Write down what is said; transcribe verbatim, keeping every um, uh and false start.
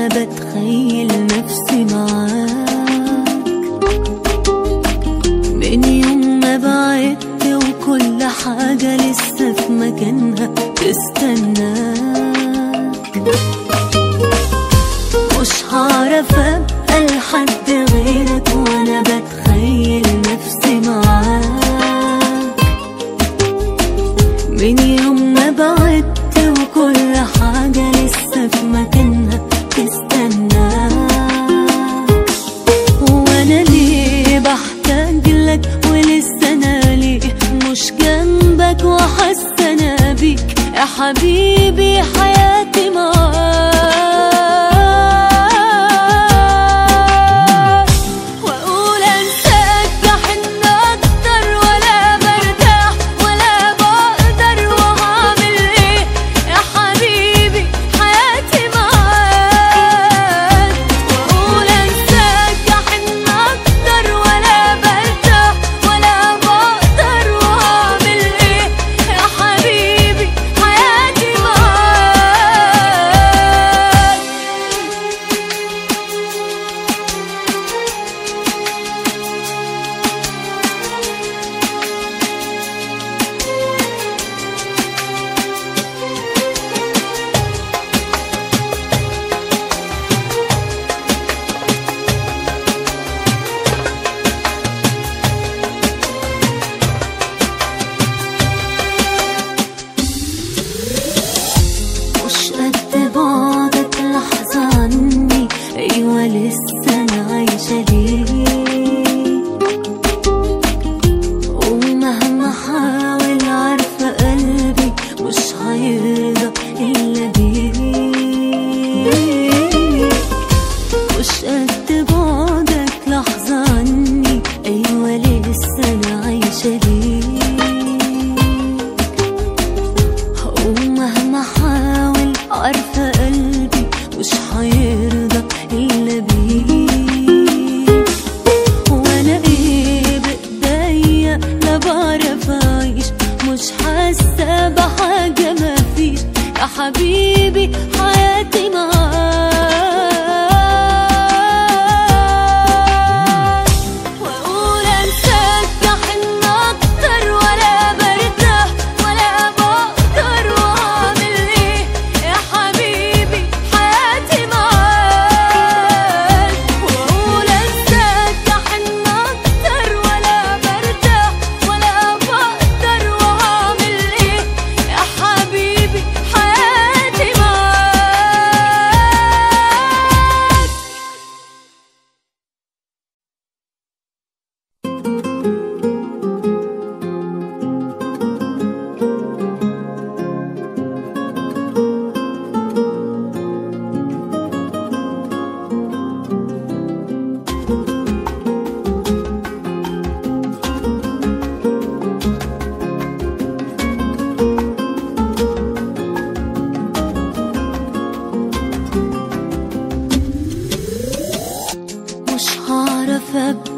وانا بتخيل نفسي معاك. من يوم ما بعدت وكل حاجة لسه في مكانها تستناك، مش هعرف ابقى لحد غيرك وانا بتخيل نفسي معاك. من يوم ما بعدت وكل حاجة لسه في مكانها تستناك. وانا ليه بحتاج لك ولسه انا ليه مش جنبك وحاسة بيك يا حبيبي حياتي معاك. واقول انساك بحن اكتر ولا برتاح ولا بقدر وهعمل ايه يا حبيبي حياتي معاك. واقول انساك بحن اكتر ولا برتاح ولا بقدر وهعمل ايه يا حبيبي حياتي معاك. مش قد بعدك لحظة عني، أيوة لسه أنا عايشة ليك. ومهما حاول عارفة قلبي مش هيرضى إلا بيك. مش قد بعدك لحظة عني، أيوة لسه أنا عايشة ليك. ومهما حاول عارفة قلبي مش هيرضى إلا بيك. وانا ايه بإيديا لا بعرف اعيش، مش حاسة بحاجة مفيش يا حبيبي حياتي معاك. واقول انساك بحن اكتر ولا برتاح ولا بقدر وهعمل ايه يا حبيبي حياتي معاك. واقول انساك بحن اكتر ولا برتاح ولا بقدر وهعمل ايه يا حبيبي حياتي معاك. مش هعرف ابقى